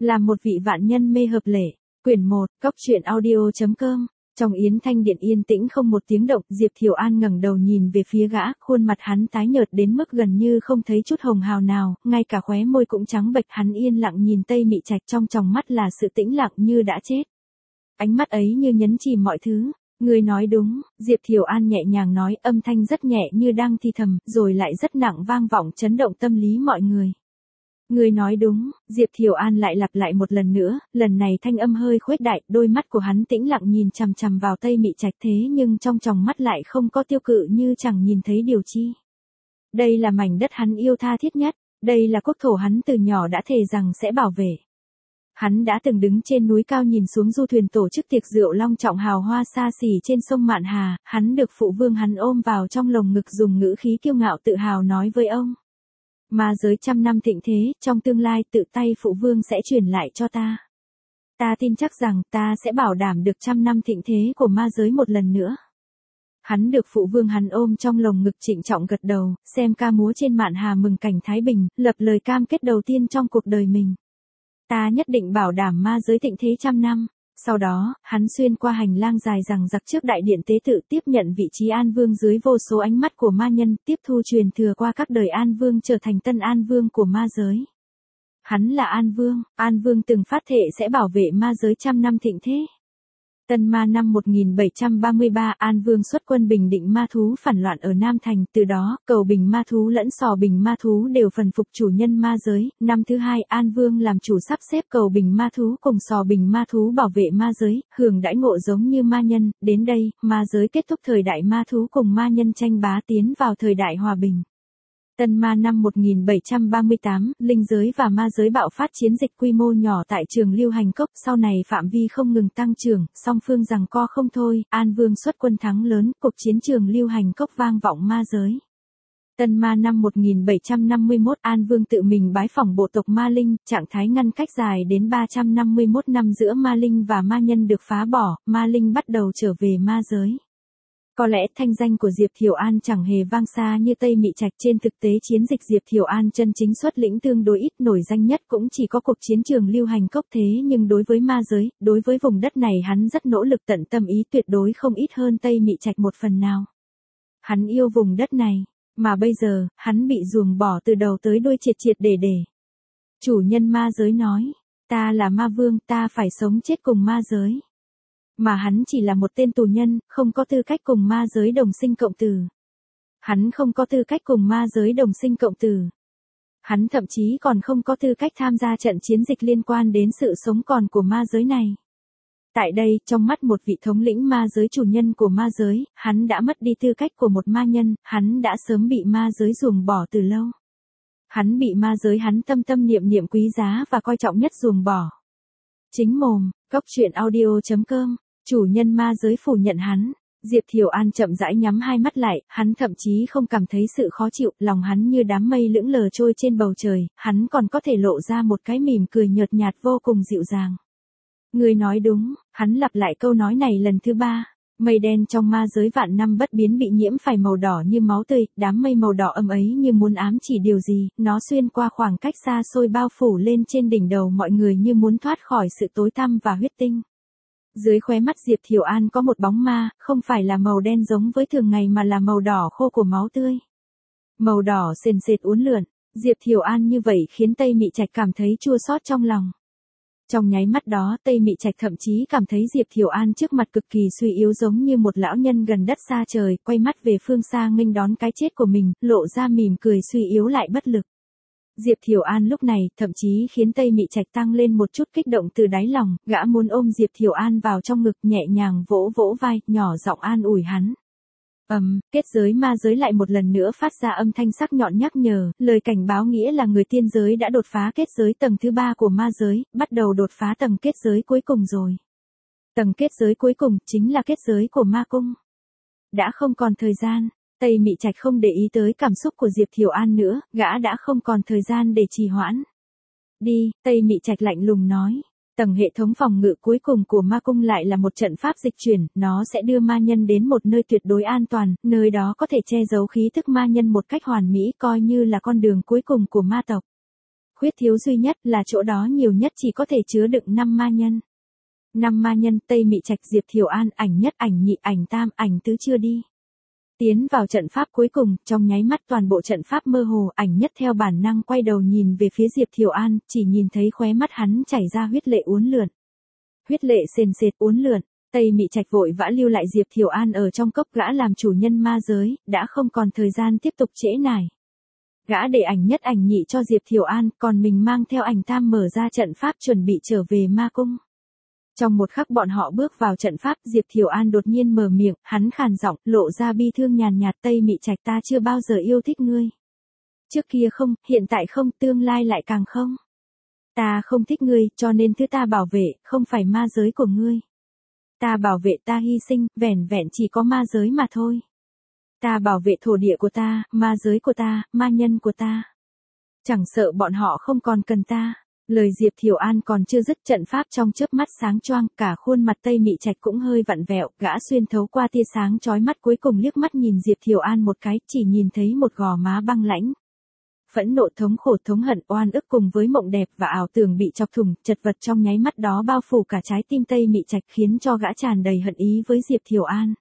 Làm một vị vạn nhân mê hợp lệ. Quyển 1, Cốc truyện audio.com. Trong yến thanh điện yên tĩnh không một tiếng động, Diệp Thiều An ngẩng đầu nhìn về phía gã, khuôn mặt hắn tái nhợt đến mức gần như không thấy chút hồng hào nào, ngay cả khóe môi cũng trắng bệch. Hắn yên lặng nhìn Tây Mị Trạch, trong tròng mắt là sự tĩnh lặng như đã chết. Ánh mắt ấy như nhấn chìm mọi thứ. Ngươi nói đúng, Diệp Thiều An nhẹ nhàng nói, âm thanh rất nhẹ như đang thì thầm, rồi lại rất nặng vang vọng chấn động tâm lý mọi người. Ngươi nói đúng, Diệp Thiều An lại lặp lại một lần nữa, lần này thanh âm hơi khuếch đại, đôi mắt của hắn tĩnh lặng nhìn chằm chằm vào Tây Mị Trạch, thế nhưng trong tròng mắt lại không có tiêu cự, như chẳng nhìn thấy điều chi. Đây là mảnh đất hắn yêu tha thiết nhất, đây là quốc thổ hắn từ nhỏ đã thề rằng sẽ bảo vệ. Hắn đã từng đứng trên núi cao nhìn xuống du thuyền tổ chức tiệc rượu long trọng hào hoa xa xỉ trên sông Mạn Hà, hắn được phụ vương hắn ôm vào trong lồng ngực, dùng ngữ khí kiêu ngạo tự hào nói với ông. Ma giới 100 năm thịnh thế, trong tương lai tự tay phụ vương sẽ truyền lại cho ta. Ta tin chắc rằng ta sẽ bảo đảm được 100 năm thịnh thế của ma giới một lần nữa. Hắn được phụ vương hắn ôm trong lồng ngực, trịnh trọng gật đầu, xem ca múa trên Mạn Hà mừng cảnh thái bình, lập lời cam kết đầu tiên trong cuộc đời mình. Ta nhất định bảo đảm ma giới thịnh thế 100 năm. Sau đó, hắn xuyên qua hành lang dài dằng dặc trước đại điện tế tự, tiếp nhận vị trí An Vương dưới vô số ánh mắt của ma nhân, tiếp thu truyền thừa qua các đời An Vương, trở thành tân An Vương của ma giới. Hắn là An Vương từng phát thệ sẽ bảo vệ ma giới 100 năm thịnh thế. Tân Ma năm 1733, An Vương xuất quân bình định ma thú phản loạn ở Nam Thành, từ đó, cầu bình ma thú lẫn sò bình ma thú đều phần phục chủ nhân ma giới. Năm thứ hai, An Vương làm chủ sắp xếp cầu bình ma thú cùng sò bình ma thú bảo vệ ma giới, hưởng đãi ngộ giống như ma nhân. Đến đây, ma giới kết thúc thời đại ma thú cùng ma nhân tranh bá, tiến vào thời đại hòa bình. Tân Ma năm 1738, linh giới và ma giới bạo phát chiến dịch quy mô nhỏ tại trường Lưu Hành Cốc, sau này phạm vi không ngừng tăng trưởng, song phương giằng co không thôi, An Vương xuất quân thắng lớn, cuộc chiến trường Lưu Hành Cốc vang vọng ma giới. Tân Ma năm 1751, An Vương tự mình bái phỏng bộ tộc Ma Linh, trạng thái ngăn cách dài đến 351 năm giữa Ma Linh và ma nhân được phá bỏ, Ma Linh bắt đầu trở về ma giới. Có lẽ thanh danh của Diệp Thiều An chẳng hề vang xa như Tây Mị Trạch, trên thực tế chiến dịch Diệp Thiều An chân chính xuất lĩnh tương đối ít, nổi danh nhất cũng chỉ có cuộc chiến trường Lưu Hành Cốc, thế nhưng đối với ma giới, đối với vùng đất này hắn rất nỗ lực tận tâm ý, tuyệt đối không ít hơn Tây Mị Trạch một phần nào. Hắn yêu vùng đất này, mà bây giờ, hắn bị ruồng bỏ từ đầu tới đuôi triệt triệt để để. Chủ nhân ma giới nói, ta là ma vương, ta phải sống chết cùng ma giới. Mà hắn chỉ là một tên tù nhân, không có tư cách cùng ma giới đồng sinh cộng tử. Hắn không có tư cách cùng ma giới đồng sinh cộng tử. Hắn thậm chí còn không có tư cách tham gia trận chiến dịch liên quan đến sự sống còn của ma giới này. Tại đây, trong mắt một vị thống lĩnh ma giới, chủ nhân của ma giới, hắn đã mất đi tư cách của một ma nhân, hắn đã sớm bị ma giới ruồng bỏ từ lâu. Hắn bị ma giới hắn tâm tâm niệm niệm quý giá và coi trọng nhất ruồng bỏ. Chính mồm, Cốc truyện audio.com. Chủ nhân ma giới phủ nhận hắn. Diệp Thiều An chậm rãi nhắm hai mắt lại, hắn thậm chí không cảm thấy sự khó chịu, lòng hắn như đám mây lững lờ trôi trên bầu trời, hắn còn có thể lộ ra một cái mỉm cười nhợt nhạt vô cùng dịu dàng. Ngươi nói đúng, hắn lặp lại câu nói này lần thứ 3. Mây đen trong ma giới vạn năm bất biến bị nhiễm phải màu đỏ như máu tươi, đám mây màu đỏ ấm ấy như muốn ám chỉ điều gì, nó xuyên qua khoảng cách xa xôi bao phủ lên trên đỉnh đầu mọi người như muốn thoát khỏi sự tối tăm và huyết tinh. Dưới khóe mắt Diệp Thiều An có một bóng ma, không phải là màu đen giống với thường ngày mà là màu đỏ khô của máu tươi. Màu đỏ sền sệt uốn lượn, Diệp Thiều An như vậy khiến Tây Mị Trạch cảm thấy chua xót trong lòng. Trong nháy mắt đó, Tây Mị Trạch thậm chí cảm thấy Diệp Thiều An trước mặt cực kỳ suy yếu, giống như một lão nhân gần đất xa trời, quay mắt về phương xa nghênh đón cái chết của mình, lộ ra mỉm cười suy yếu lại bất lực. Diệp Thiều An lúc này, thậm chí khiến Tây Mị Trạch tăng lên một chút kích động từ đáy lòng, gã muốn ôm Diệp Thiều An vào trong ngực, nhẹ nhàng vỗ vỗ vai, nhỏ giọng an ủi hắn. Kết giới ma giới lại một lần nữa phát ra âm thanh sắc nhọn nhắc nhở, lời cảnh báo, nghĩa là người tiên giới đã đột phá kết giới tầng thứ 3 của ma giới, bắt đầu đột phá tầng kết giới cuối cùng rồi. Tầng kết giới cuối cùng, chính là kết giới của ma cung. Đã không còn thời gian. Tây Mị Trạch không để ý tới cảm xúc của Diệp Thiều An nữa, gã đã không còn thời gian để trì hoãn. Đi, Tây Mị Trạch lạnh lùng nói. Tầng hệ thống phòng ngự cuối cùng của ma cung lại là một trận pháp dịch chuyển, nó sẽ đưa ma nhân đến một nơi tuyệt đối an toàn, nơi đó có thể che giấu khí thức ma nhân một cách hoàn mỹ, coi như là con đường cuối cùng của ma tộc. Khuyết thiếu duy nhất là chỗ đó nhiều nhất chỉ có thể chứa đựng 5 ma nhân. 5 ma nhân, Tây Mị Trạch, Diệp Thiều An, ảnh nhất, ảnh nhị, ảnh tam, ảnh tứ chưa đi. Tiến vào trận pháp cuối cùng, trong nháy mắt toàn bộ trận pháp mơ hồ, ảnh nhất theo bản năng quay đầu nhìn về phía Diệp Thiều An, chỉ nhìn thấy khóe mắt hắn chảy ra huyết lệ uốn lượn. Huyết lệ sền sệt uốn lượn, Tây Mị Trạch vội vã lưu lại Diệp Thiều An ở trong cốc, gã làm chủ nhân ma giới, đã không còn thời gian tiếp tục trễ nải. Gã để ảnh nhất ảnh nhị cho Diệp Thiều An, còn mình mang theo ảnh tam mở ra trận pháp chuẩn bị trở về ma cung. Trong một khắc bọn họ bước vào trận pháp, Diệp Thiều An đột nhiên mở miệng, hắn khàn giọng, lộ ra bi thương nhàn nhạt, Tây Mị Trạch, ta chưa bao giờ yêu thích ngươi. Trước kia không, hiện tại không, tương lai lại càng không. Ta không thích ngươi, cho nên thứ ta bảo vệ, không phải ma giới của ngươi. Ta bảo vệ, ta hy sinh, vẻn vẹn chỉ có ma giới mà thôi. Ta bảo vệ thổ địa của ta, ma giới của ta, ma nhân của ta. Chẳng sợ bọn họ không còn cần ta. Lời Diệp Thiều An còn chưa dứt, trận pháp trong chớp mắt sáng choang, cả khuôn mặt Tây Mị Trạch cũng hơi vặn vẹo, gã xuyên thấu qua tia sáng chói mắt cuối cùng liếc mắt nhìn Diệp Thiều An một cái, chỉ nhìn thấy một gò má băng lãnh. Phẫn nộ, thống khổ, thống hận, oan ức cùng với mộng đẹp và ảo tưởng bị chọc thủng, chật vật trong nháy mắt đó bao phủ cả trái tim Tây Mị Trạch, khiến cho gã tràn đầy hận ý với Diệp Thiều An.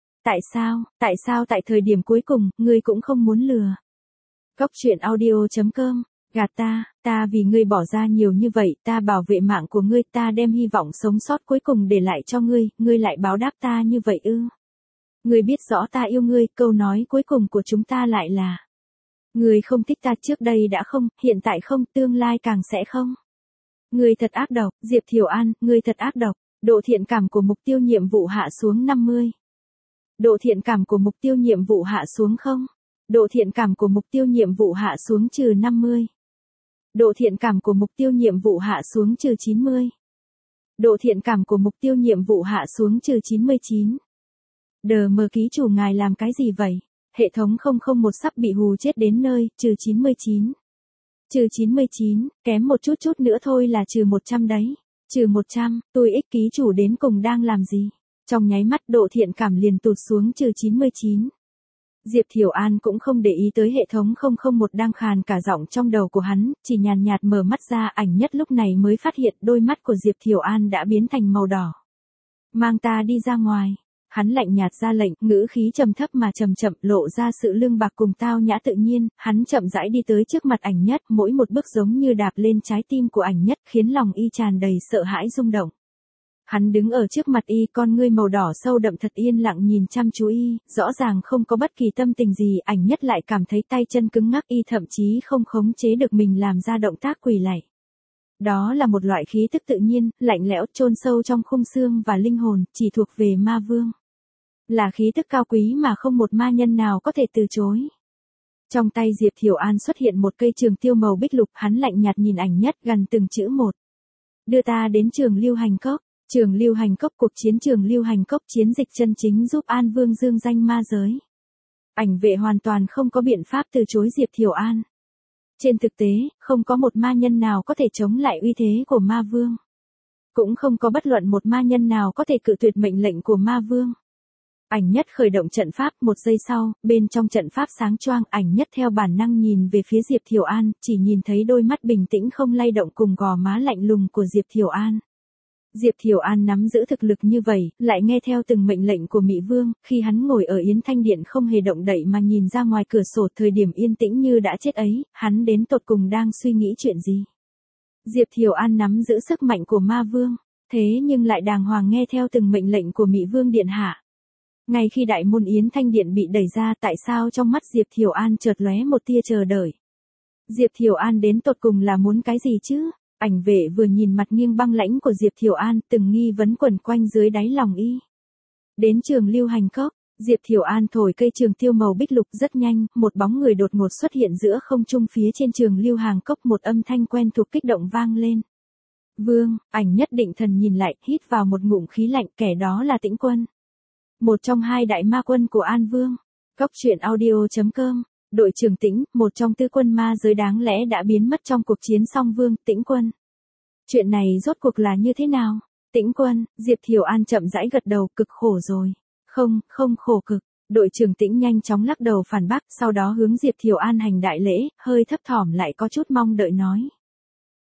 Tại sao tại thời điểm cuối cùng, ngươi cũng không muốn lừa? Góc truyện audio.com. Gạt ta vì ngươi bỏ ra nhiều như vậy, ta bảo vệ mạng của ngươi, ta đem hy vọng sống sót cuối cùng để lại cho ngươi lại báo đáp ta như vậy ư? Ngươi biết rõ ta yêu ngươi, câu nói cuối cùng của chúng ta lại là: ngươi không thích ta, trước đây đã không, hiện tại không, tương lai càng sẽ không. Ngươi thật ác độc, Diệp Thiều An, ngươi thật ác độc. Độ thiện cảm của mục tiêu nhiệm vụ hạ xuống 50. Độ thiện cảm của mục tiêu nhiệm vụ hạ xuống 0. Độ thiện cảm của mục tiêu nhiệm vụ hạ xuống trừ 50. Độ thiện cảm của mục tiêu nhiệm vụ hạ xuống trừ 90. Độ thiện cảm của mục tiêu nhiệm vụ hạ xuống trừ 99. DM ký chủ ngài làm cái gì vậy? Hệ thống 001 sắp bị hù chết đến nơi, trừ 99. Trừ 99, kém một chút nữa thôi là trừ 100 đấy. Trừ 100, tôi ích ký chủ đến cùng đang làm gì? Trong nháy mắt độ thiện cảm liền tụt xuống trừ 99. Diệp Thiều An cũng không để ý tới hệ thống 001 đang khàn cả giọng trong đầu của hắn, chỉ nhàn nhạt mở mắt ra, ảnh nhất lúc này mới phát hiện đôi mắt của Diệp Thiều An đã biến thành màu đỏ. Mang ta đi ra ngoài. Hắn lạnh nhạt ra lệnh, ngữ khí trầm thấp mà chậm chậm, lộ ra sự lương bạc cùng tao nhã tự nhiên, hắn chậm rãi đi tới trước mặt ảnh nhất, mỗi một bước giống như đạp lên trái tim của ảnh nhất, khiến lòng y tràn đầy sợ hãi rung động. Hắn đứng ở trước mặt y, con ngươi màu đỏ sâu đậm thật yên lặng nhìn chăm chú y, rõ ràng không có bất kỳ tâm tình gì, ảnh nhất lại cảm thấy tay chân cứng ngắc, y thậm chí không khống chế được mình làm ra động tác quỳ lạy. Đó là một loại khí tức tự nhiên, lạnh lẽo, chôn sâu trong khung xương và linh hồn, chỉ thuộc về ma vương. Là khí tức cao quý mà không một ma nhân nào có thể từ chối. Trong tay Diệp Thiều An xuất hiện một cây trường tiêu màu bích lục, hắn lạnh nhạt nhìn ảnh nhất, gần từng chữ một. Đưa ta đến trường Lưu Hành Cốc. Trường Lưu Hành Cốc, cuộc chiến trường Lưu Hành Cốc, chiến dịch chân chính giúp An Vương dương danh ma giới. Ảnh vệ hoàn toàn không có biện pháp từ chối Diệp Thiều An. Trên thực tế, không có một ma nhân nào có thể chống lại uy thế của ma vương. Cũng không có bất luận một ma nhân nào có thể cự tuyệt mệnh lệnh của ma vương. Ảnh nhất khởi động trận pháp, một giây sau, bên trong trận pháp sáng choang, ảnh nhất theo bản năng nhìn về phía Diệp Thiều An, chỉ nhìn thấy đôi mắt bình tĩnh không lay động cùng gò má lạnh lùng của Diệp Thiều An. Diệp Thiều An nắm giữ thực lực như vậy, lại nghe theo từng mệnh lệnh của Mị Vương, khi hắn ngồi ở Yến Thanh Điện không hề động đậy mà nhìn ra ngoài cửa sổ, thời điểm yên tĩnh như đã chết ấy, hắn đến tột cùng đang suy nghĩ chuyện gì? Diệp Thiều An nắm giữ sức mạnh của ma vương, thế nhưng lại đàng hoàng nghe theo từng mệnh lệnh của Mị Vương điện hạ. Ngay khi đại môn Yến Thanh Điện bị đẩy ra, tại sao trong mắt Diệp Thiều An chợt lóe một tia chờ đợi? Diệp Thiều An đến tột cùng là muốn cái gì chứ? Ảnh vệ vừa nhìn mặt nghiêng băng lãnh của Diệp Thiều An, từng nghi vấn quẩn quanh dưới đáy lòng y. Đến trường Lưu Hành Cốc, Diệp Thiều An thổi cây trường tiêu màu bích lục, rất nhanh, một bóng người đột ngột xuất hiện giữa không trung phía trên trường Lưu Hành Cốc, một âm thanh quen thuộc kích động vang lên. Vương, ảnh nhất định thần nhìn lại, hít vào một ngụm khí lạnh, kẻ đó là Tĩnh Quân. Một trong hai đại ma quân của An Vương. Góc truyện audio.com. Đội trưởng Tĩnh, một trong tứ quân ma giới đáng lẽ đã biến mất trong cuộc chiến song vương, Tĩnh Quân. Chuyện này rốt cuộc là như thế nào? Tĩnh Quân, Diệp Thiều An chậm rãi gật đầu, cực khổ rồi. Không khổ cực. Đội trưởng Tĩnh nhanh chóng lắc đầu phản bác, sau đó hướng Diệp Thiều An hành đại lễ, hơi thấp thỏm lại có chút mong đợi nói.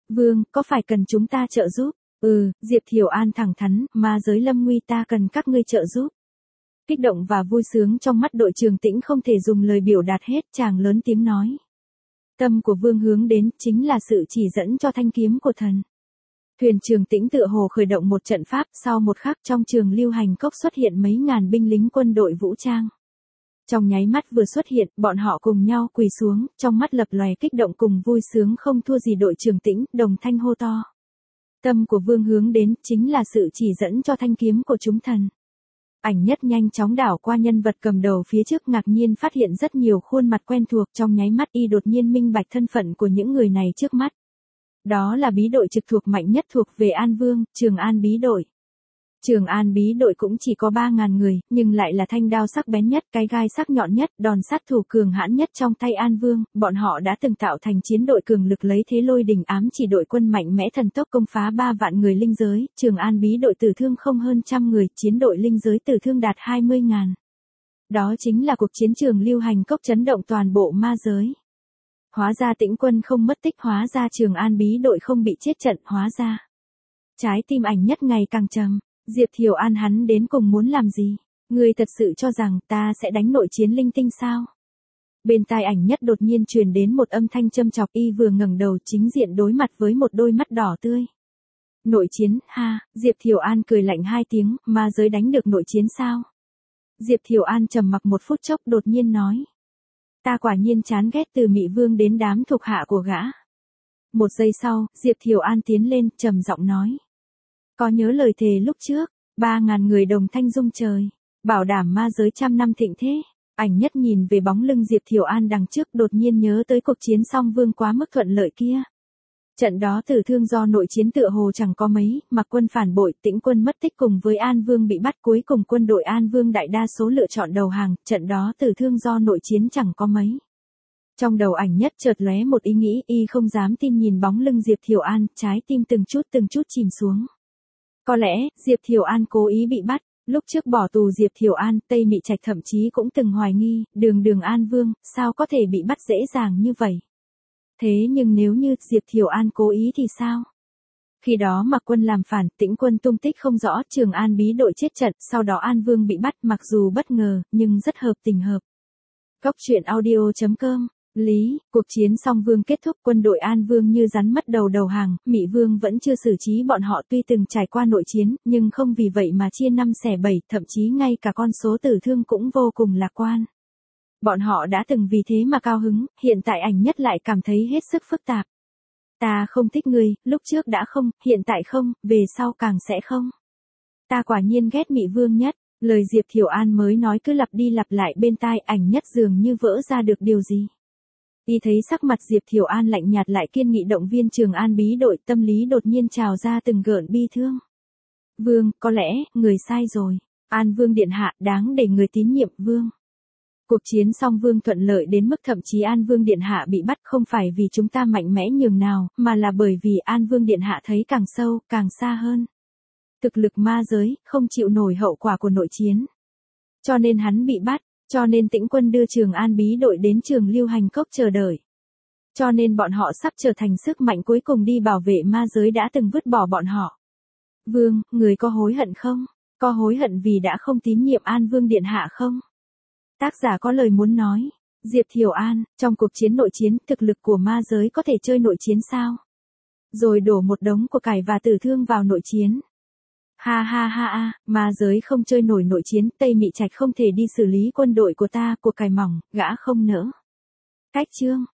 Vương, có phải cần chúng ta trợ giúp? Diệp Thiều An thẳng thắn, ma giới lâm nguy ta cần các ngươi trợ giúp. Kích động và vui sướng trong mắt đội Trường Tĩnh không thể dùng lời biểu đạt hết, chàng lớn tiếng nói. Tâm của Vương hướng đến chính là sự chỉ dẫn cho thanh kiếm của thần. Thuyền Trường Tĩnh tựa hồ khởi động một trận pháp, sau một khắc trong trường lưu hành cốc xuất hiện mấy ngàn binh lính quân đội vũ trang. Trong nháy mắt vừa xuất hiện, bọn họ cùng nhau quỳ xuống, trong mắt lập lòe kích động cùng vui sướng không thua gì đội Trường Tĩnh, đồng thanh hô to. Tâm của Vương hướng đến chính là sự chỉ dẫn cho thanh kiếm của chúng thần. Ảnh nhất nhanh chóng đảo qua nhân vật cầm đầu phía trước, ngạc nhiên phát hiện rất nhiều khuôn mặt quen thuộc, trong nháy mắt y đột nhiên minh bạch thân phận của những người này trước mắt. Đó là bí đội trực thuộc mạnh nhất thuộc về An Vương, Trường An bí đội. Trường An bí đội cũng chỉ có 3.000 người, nhưng lại là thanh đao sắc bén nhất, cái gai sắc nhọn nhất, đòn sát thủ cường hãn nhất trong tay An Vương, bọn họ đã từng tạo thành chiến đội cường lực lấy thế lôi đình ám chỉ đội quân mạnh mẽ thần tốc công phá 3 vạn người linh giới, Trường An bí đội tử thương không hơn 100 người, chiến đội linh giới tử thương đạt 20.000. Đó chính là cuộc chiến trường lưu hành cốc chấn động toàn bộ ma giới. Hóa ra Tĩnh quân không mất tích, hóa ra Trường An bí đội không bị chết trận, hóa ra. Trái tim Ảnh nhất ngày càng trầm. Diệp Thiều An hắn đến cùng muốn làm gì? Ngươi thật sự cho rằng ta sẽ đánh nội chiến linh tinh sao? Bên tai Ảnh nhất đột nhiên truyền đến một âm thanh châm chọc, y vừa ngẩng đầu chính diện đối mặt với một đôi mắt đỏ tươi. Nội chiến, ha, Diệp Thiều An cười lạnh 2 tiếng, ma giới đánh được nội chiến sao? Diệp Thiều An trầm mặc một phút chốc đột nhiên nói. Ta quả nhiên chán ghét từ Mị Vương đến đám thuộc hạ của gã. Một giây sau, Diệp Thiều An tiến lên, trầm giọng nói. Có nhớ lời thề lúc trước, 3.000 người đồng thanh rung trời, bảo đảm ma giới 100 năm thịnh thế. Ảnh nhất nhìn về bóng lưng Diệp Thiều An đằng trước, đột nhiên nhớ tới cuộc chiến song vương quá mức thuận lợi kia. Trận đó tử thương do nội chiến tựa hồ chẳng có mấy, Mặc quân phản bội, Tĩnh quân mất tích cùng với An Vương bị bắt, cuối cùng quân đội An Vương đại đa số lựa chọn đầu hàng, trận đó tử thương do nội chiến chẳng có mấy. Trong đầu Ảnh nhất chợt lóe một ý nghĩ, y không dám tin nhìn bóng lưng Diệp Thiều An, trái tim từng chút chìm xuống. Có lẽ, Diệp Thiều An cố ý bị bắt, lúc trước bỏ tù Diệp Thiều An, Tây Mị Trạch thậm chí cũng từng hoài nghi, đường An Vương, sao có thể bị bắt dễ dàng như vậy. Thế nhưng nếu như Diệp Thiều An cố ý thì sao? Khi đó Mặc quân làm phản, Tĩnh quân tung tích không rõ, Trường An bí đội chết trận, sau đó An Vương bị bắt, mặc dù bất ngờ, nhưng rất hợp tình hợp. Cốc truyện audio.com. Lý, cuộc chiến song vương kết thúc, quân đội An Vương như rắn mất đầu hàng, Mị Vương vẫn chưa xử trí bọn họ, tuy từng trải qua nội chiến, nhưng không vì vậy mà chia 5 xẻ 7, thậm chí ngay cả con số tử thương cũng vô cùng lạc quan. Bọn họ đã từng vì thế mà cao hứng, hiện tại Ảnh nhất lại cảm thấy hết sức phức tạp. Ta không thích ngươi, lúc trước đã không, hiện tại không, về sau càng sẽ không. Ta quả nhiên ghét Mị Vương nhất. Lời Diệp Thiều An mới nói cứ lặp đi lặp lại bên tai, Ảnh nhất dường như vỡ ra được điều gì. Y thấy sắc mặt Diệp Thiều An lạnh nhạt lại kiên nghị động viên Trường An bí đội, tâm lý đột nhiên trào ra từng gợn bi thương. Vương, có lẽ, người sai rồi. An Vương điện hạ, đáng để người tín nhiệm, Vương. Cuộc chiến song Vương thuận lợi đến mức thậm chí An Vương điện hạ bị bắt không phải vì chúng ta mạnh mẽ nhường nào, mà là bởi vì An Vương điện hạ thấy càng sâu, càng xa hơn. Thực lực ma giới, không chịu nổi hậu quả của nội chiến. Cho nên hắn bị bắt. Cho nên Tĩnh quân đưa Trường An bí đội đến trường lưu hành cốc chờ đợi. Cho nên bọn họ sắp trở thành sức mạnh cuối cùng đi bảo vệ ma giới đã từng vứt bỏ bọn họ. Vương, người có hối hận không? Có hối hận vì đã không tín nhiệm An Vương điện hạ không? Tác giả có lời muốn nói. Diệp Thiều An, trong cuộc chiến nội chiến, thực lực của ma giới có thể chơi nội chiến sao? Rồi đổ một đống của cải và tử thương vào nội chiến. Ha, ma giới không chơi nổi nội chiến, Tây Mị Trạch không thể đi xử lý quân đội của ta, của cải mỏng, gã không nỡ. Cách chương.